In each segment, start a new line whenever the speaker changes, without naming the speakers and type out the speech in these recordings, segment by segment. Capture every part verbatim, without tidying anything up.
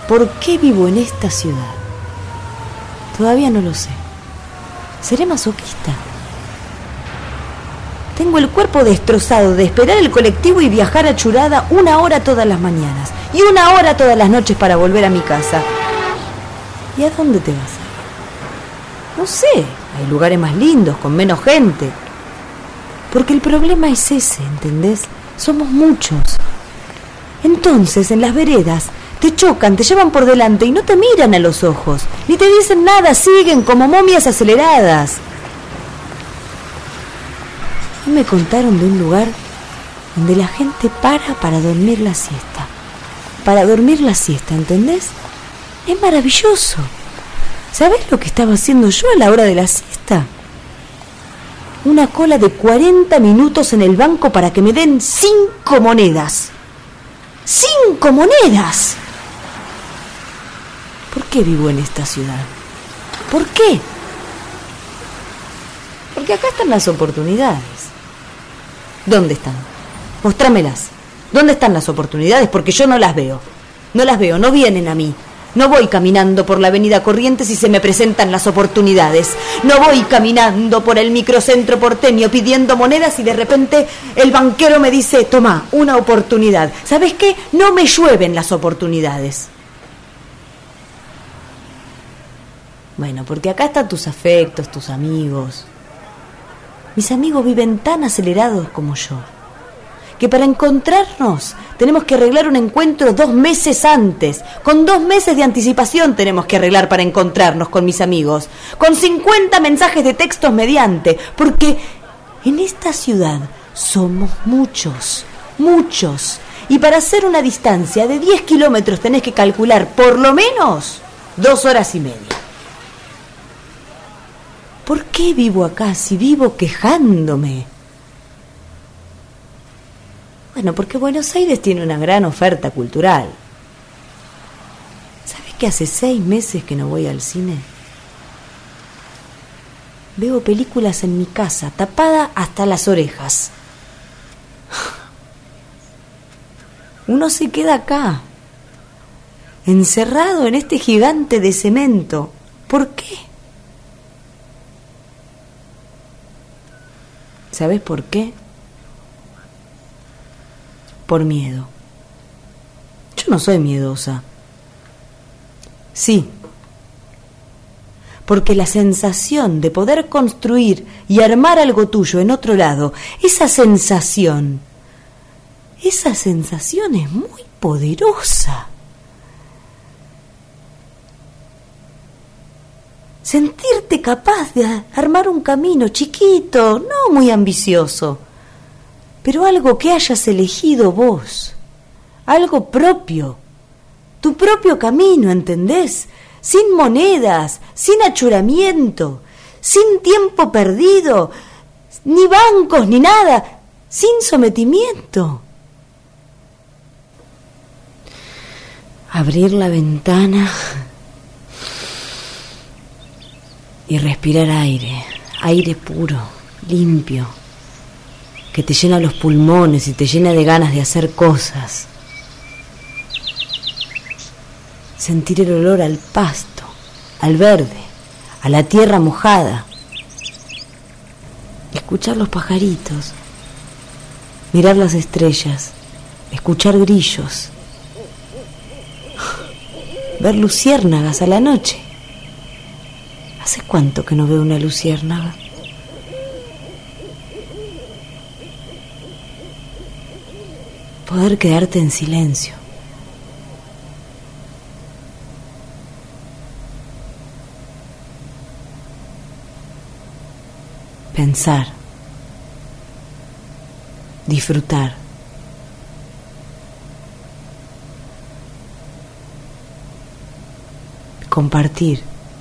¿Por qué vivo en esta ciudad? Todavía no lo sé. ¿Seré masoquista? Tengo el cuerpo destrozado de esperar el colectivo y viajar achurada una hora todas las mañanas y una hora todas las noches para volver a mi casa. ¿Y a dónde te vas? No sé, hay lugares más lindos, con menos gente. Porque el problema es ese, ¿entendés? Somos muchos. Entonces, en las veredas, te chocan, te llevan por delante y no te miran a los ojos, ni te dicen nada, siguen como momias aceleradas. Y me contaron de un lugar donde la gente para para dormir la siesta. Para dormir la siesta, ¿entendés? Es maravilloso. ¿Sabés lo que estaba haciendo yo a la hora de la siesta? Una cola de cuarenta minutos en el banco para que me den cinco monedas. ¡Cinco monedas! ¿Por qué vivo en esta ciudad? ¿Por qué? Porque acá están las oportunidades. ¿Dónde están? Mostrámelas. ¿Dónde están las oportunidades? Porque yo no las veo. No las veo, no vienen a mí. No voy caminando por la avenida Corrientes y se me presentan las oportunidades. No voy caminando por el microcentro porteño pidiendo monedas y de repente el banquero me dice, toma, una oportunidad. ¿Sabes qué? No me llueven las oportunidades. Bueno, porque acá están tus afectos, tus amigos. Mis amigos viven tan acelerados como yo, que para encontrarnos tenemos que arreglar un encuentro dos meses antes. Con dos meses de anticipación tenemos que arreglar para encontrarnos con mis amigos. Con cincuenta mensajes de textos mediante. Porque en esta ciudad somos muchos, muchos. Y para hacer una distancia de diez kilómetros tenés que calcular por lo menos dos horas y media. ¿Por qué vivo acá si vivo quejándome? Bueno, porque Buenos Aires tiene una gran oferta cultural. ¿Sabes que hace seis meses que no voy al cine? Veo películas en mi casa, tapada hasta las orejas. Uno se queda acá, encerrado en este gigante de cemento. ¿Por qué? ¿Sabes por qué? Por miedo. Yo no soy miedosa. Sí. Porque la sensación de poder construir y armar algo tuyo en otro lado, esa sensación, esa sensación es muy poderosa. Sentirte capaz de armar un camino chiquito, no muy ambicioso, pero algo que hayas elegido vos, algo propio, tu propio camino, ¿entendés? Sin monedas, sin achuramiento, sin tiempo perdido, ni bancos, ni nada, sin sometimiento. Abrir la ventana y respirar aire, aire puro, limpio, que te llena los pulmones y te llena de ganas de hacer cosas. Sentir el olor al pasto, al verde, a la tierra mojada. Escuchar los pajaritos, mirar las estrellas, escuchar grillos, ver luciérnagas a la noche. ¿Hace cuánto que no veo una luciérnaga? Poder quedarte en silencio. Pensar. Disfrutar. Compartir.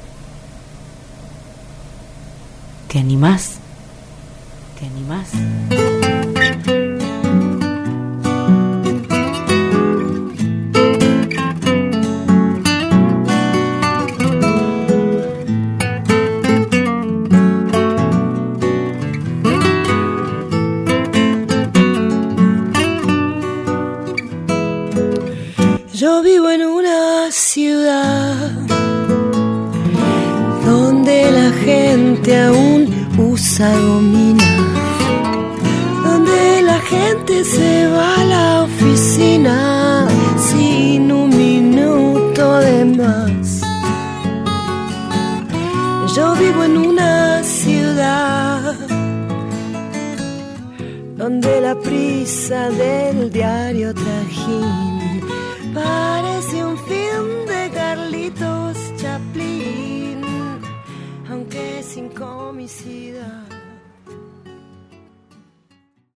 ¿Te animás? ¿Te animás?
Yo vivo en una ciudad gente aún usa gomina, donde la gente se va a la oficina sin un minuto de más. Yo vivo en una ciudad donde la prisa del diario Trajín parece un film de Carlitos Chaplin, aunque sin comicidad.